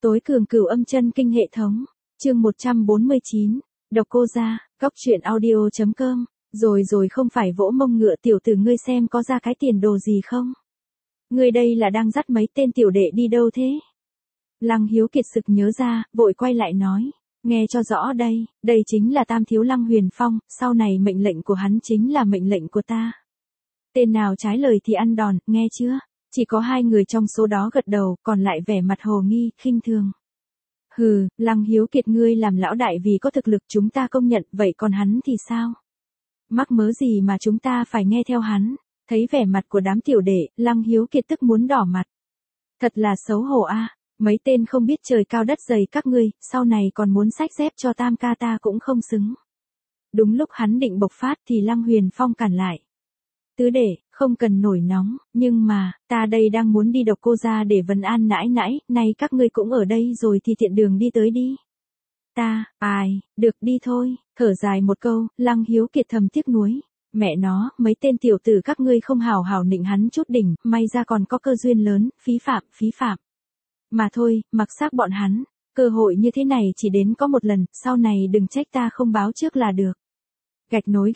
Tối cường cửu âm chân kinh hệ thống. Chương 149. Độc cô gia, góc truyện audio.com. Rồi không phải vỗ mông ngựa tiểu tử ngươi xem có ra cái tiền đồ gì không? Ngươi đây là đang dắt mấy tên tiểu đệ đi đâu thế? Lăng Hiếu Kiệt sực nhớ ra, vội quay lại nói. Nghe cho rõ đây chính là Tam Thiếu Lăng Huyền Phong, sau này mệnh lệnh của hắn chính là mệnh lệnh của ta. Tên nào trái lời thì ăn đòn, nghe chưa? Chỉ có 2 người trong số đó gật đầu, còn lại vẻ mặt hồ nghi, khinh thường. Hừ, Lăng Hiếu Kiệt ngươi làm lão đại vì có thực lực chúng ta công nhận, vậy còn hắn thì sao? Mắc mớ gì mà chúng ta phải nghe theo hắn? Thấy vẻ mặt của đám tiểu đệ, Lăng Hiếu Kiệt tức muốn đỏ mặt. Thật là xấu hổ a, mấy tên không biết trời cao đất dày các ngươi, sau này còn muốn xách dép cho Tam ca ta cũng không xứng. Đúng lúc hắn định bộc phát thì Lăng Huyền Phong cản lại. Tứ đệ, không cần nổi nóng, nhưng mà, ta đây đang muốn đi Độc Cô gia để vấn an nãi nãi, nay các ngươi cũng ở đây rồi thì tiện đường đi tới đi. Được đi thôi, thở dài một câu, Lăng Hiếu Kiệt thầm tiếc nuối. Mẹ nó, mấy tên tiểu tử các ngươi không hào hào nịnh hắn chút đỉnh, may ra còn có cơ duyên lớn, phí phạm. Mà thôi, mặc xác bọn hắn, cơ hội như thế này chỉ đến có một lần, sau này đừng trách ta không báo trước là được. Gạch nối.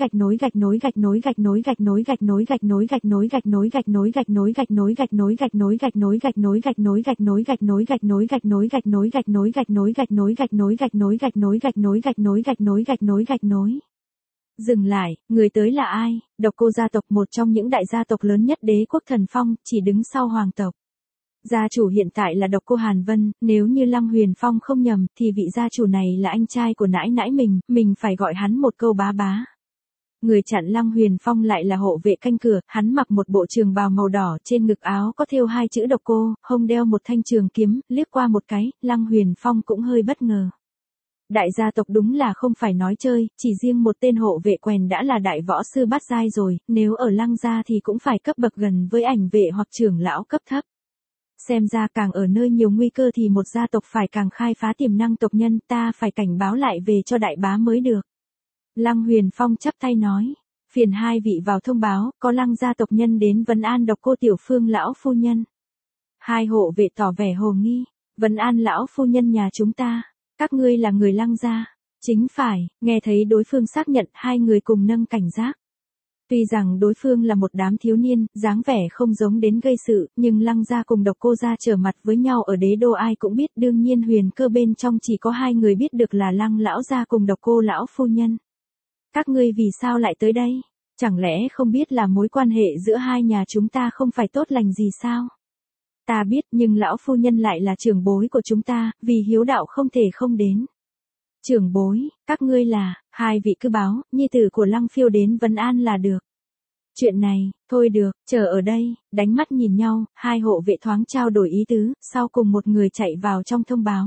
Dừng lại, người tới là ai? Độc Cô gia tộc, một trong những đại gia tộc lớn nhất Đế quốc Thần Phong, chỉ đứng sau hoàng tộc. Gia chủ hiện tại là Độc Cô Hàn Vân, nếu như Lăng Huyền Phong không nhầm thì vị gia chủ này là anh trai của nãi nãi mình phải gọi hắn một câu bá bá. Người chặn Lăng Huyền Phong lại là hộ vệ canh cửa, hắn mặc một bộ trường bào màu đỏ, trên ngực áo có thêu 2 chữ Độc Cô, hông đeo một thanh trường kiếm, liếc qua một cái, Lăng Huyền Phong cũng hơi bất ngờ. Đại gia tộc đúng là không phải nói chơi, chỉ riêng một tên hộ vệ quèn đã là đại võ sư bát giai rồi, nếu ở Lăng gia thì cũng phải cấp bậc gần với ảnh vệ hoặc trưởng lão cấp thấp. Xem ra càng ở nơi nhiều nguy cơ thì một gia tộc phải càng khai phá tiềm năng tộc nhân, ta phải cảnh báo lại về cho đại bá mới được. Lăng Huyền Phong chắp tay nói, phiền 2 vị vào thông báo, có Lăng gia tộc nhân đến vấn an Độc Cô tiểu phương lão phu nhân. 2 hộ vệ tỏ vẻ hồ nghi, vấn an lão phu nhân nhà chúng ta, các ngươi là người Lăng gia? Chính phải, nghe thấy đối phương xác nhận, 2 người cùng nâng cảnh giác. Tuy rằng đối phương là một đám thiếu niên, dáng vẻ không giống đến gây sự, nhưng Lăng gia cùng Độc Cô gia trở mặt với nhau ở đế đô ai cũng biết, đương nhiên Huyền Cơ bên trong chỉ có 2 người biết được là Lăng lão gia cùng Độc Cô lão phu nhân. Các ngươi vì sao lại tới đây? Chẳng lẽ không biết là mối quan hệ giữa 2 nhà chúng ta không phải tốt lành gì sao? Ta biết, nhưng lão phu nhân lại là trưởng bối của chúng ta, vì hiếu đạo không thể không đến. Trưởng bối, các ngươi là, 2 vị cứ báo, nhi tử của Lăng Phiêu đến vấn an là được. Chuyện này, thôi được, chờ ở đây, đánh mắt nhìn nhau, 2 hộ vệ thoáng trao đổi ý tứ, sau cùng một người chạy vào trong thông báo.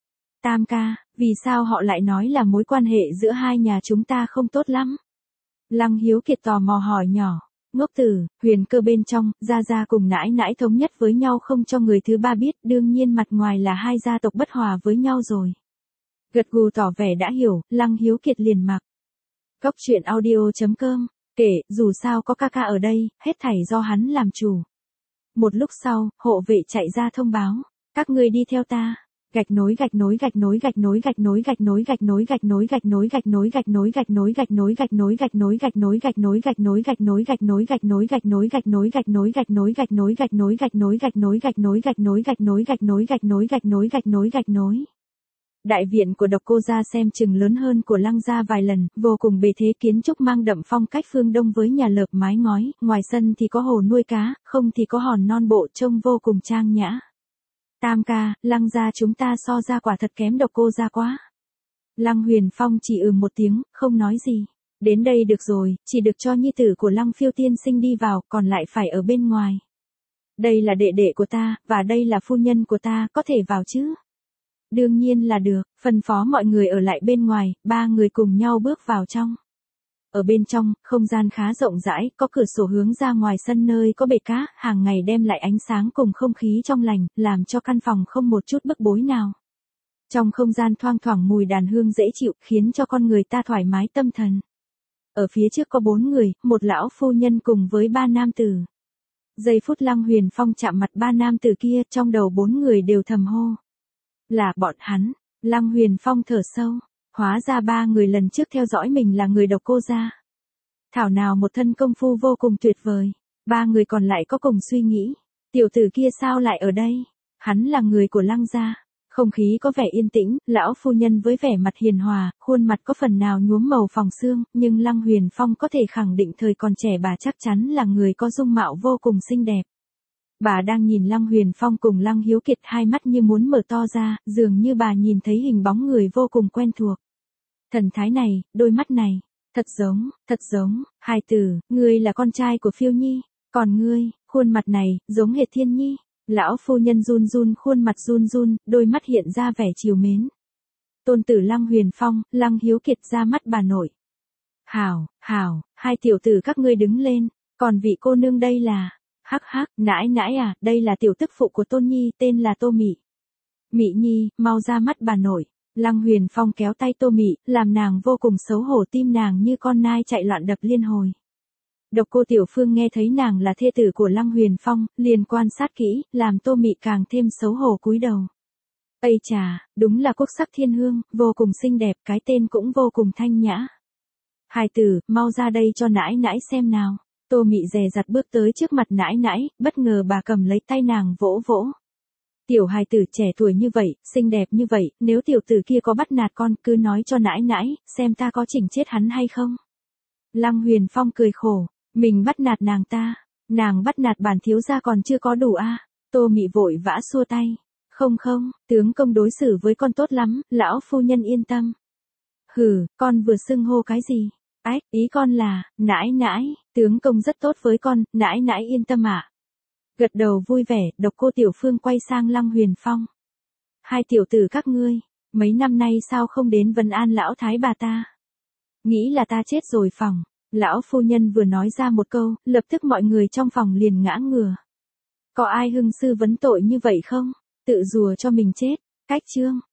Tam ca, vì sao họ lại nói là mối quan hệ giữa 2 nhà chúng ta không tốt lắm? Lăng Hiếu Kiệt tò mò hỏi nhỏ. Ngốc tử, Huyền Cơ bên trong, gia cùng nãi nãi thống nhất với nhau không cho người thứ ba biết, đương nhiên mặt ngoài là 2 gia tộc bất hòa với nhau rồi. Gật gù tỏ vẻ đã hiểu, Lăng Hiếu Kiệt liền mặc. Góc truyện audio.com, kể, dù sao có ca ở đây, hết thảy do hắn làm chủ. Một lúc sau, hộ vệ chạy ra thông báo, các ngươi đi theo ta. Gạch nối. Đại viện của Độc Cô gia xem chừng lớn hơn của Lăng gia vài lần, vô cùng bề thế, kiến trúc mang đậm phong cách phương Đông với nhà lợp mái ngói, ngoài sân thì có hồ nuôi cá, không thì có hòn non bộ trông vô cùng trang nhã. Tam ca, Lăng gia chúng ta so ra quả thật kém Độc Cô gia quá. Lăng Huyền Phong chỉ một tiếng, không nói gì. Đến đây được rồi, chỉ được cho nhi tử của Lăng Phiêu tiên sinh đi vào, còn lại phải ở bên ngoài. Đây là đệ đệ của ta, và đây là phu nhân của ta, có thể vào chứ? Đương nhiên là được, phân phó mọi người ở lại bên ngoài, 3 người cùng nhau bước vào trong. Ở bên trong, không gian khá rộng rãi, có cửa sổ hướng ra ngoài sân nơi có bể cá, hàng ngày đem lại ánh sáng cùng không khí trong lành, làm cho căn phòng không một chút bức bối nào. Trong không gian thoang thoảng mùi đàn hương dễ chịu, khiến cho con người ta thoải mái tâm thần. Ở phía trước có 4 người, một lão phu nhân cùng với 3 nam tử. Giây phút Lăng Huyền Phong chạm mặt 3 nam tử kia, trong đầu 4 người đều thầm hô. Là bọn hắn. Lăng Huyền Phong thở sâu. Hóa ra 3 người lần trước theo dõi mình là người Độc Cô gia. Thảo nào một thân công phu vô cùng tuyệt vời. 3 người còn lại có cùng suy nghĩ. Tiểu tử kia sao lại ở đây? Hắn là người của Lăng gia. Không khí có vẻ yên tĩnh, lão phu nhân với vẻ mặt hiền hòa, khuôn mặt có phần nào nhuốm màu phòng xương, nhưng Lăng Huyền Phong có thể khẳng định thời còn trẻ bà chắc chắn là người có dung mạo vô cùng xinh đẹp. Bà đang nhìn Lăng Huyền Phong cùng Lăng Hiếu Kiệt, hai mắt như muốn mở to ra, dường như bà nhìn thấy hình bóng người vô cùng quen thuộc. Thần thái này, đôi mắt này, thật giống, hài tử, ngươi là con trai của Phiêu Nhi, còn ngươi, khuôn mặt này, giống hệt Thiên Nhi. Lão phu nhân run run khuôn mặt run, đôi mắt hiện ra vẻ trìu mến. Tôn tử Lăng Huyền Phong, Lăng Hiếu Kiệt ra mắt bà nội. Hảo, hai tiểu tử các ngươi đứng lên, còn vị cô nương đây là, hắc, nãi à, đây là tiểu tức phụ của Tôn Nhi, tên là Tô Mị. Mị Nhi, mau ra mắt bà nội. Lăng Huyền Phong kéo tay Tô Mị, làm nàng vô cùng xấu hổ, tim nàng như con nai chạy loạn đập liên hồi. Độc Cô Tiểu Phương nghe thấy nàng là thê tử của Lăng Huyền Phong, liền quan sát kỹ, làm Tô Mị càng thêm xấu hổ cúi đầu. Ây chà, đúng là quốc sắc thiên hương, vô cùng xinh đẹp, cái tên cũng vô cùng thanh nhã. Hài tử, mau ra đây cho nãi nãi xem nào. Tô Mị dè dặt bước tới trước mặt nãi nãi, bất ngờ bà cầm lấy tay nàng vỗ vỗ. Tiểu hài tử trẻ tuổi như vậy, xinh đẹp như vậy, nếu tiểu tử kia có bắt nạt con, cứ nói cho nãi nãi, xem ta có chỉnh chết hắn hay không. Lăng Huyền Phong cười khổ, mình bắt nạt nàng bắt nạt bản thiếu gia còn chưa có đủ a. Tô Mị vội vã xua tay. Không, tướng công đối xử với con tốt lắm, lão phu nhân yên tâm. Hừ, con vừa xưng hô cái gì? Ách, ý con là, nãi nãi, tướng công rất tốt với con, nãi nãi yên tâm ạ. Gật đầu vui vẻ, Độc Cô Tiểu Phương quay sang Lăng Huyền Phong. Hai tiểu tử các ngươi, mấy năm nay sao không đến vấn an lão thái bà ta? Nghĩ là ta chết rồi phòng. Lão phu nhân vừa nói ra một câu, lập tức mọi người trong phòng liền ngã ngửa. Có ai hưng sư vấn tội như vậy không? Tự rùa cho mình chết. Cách chương.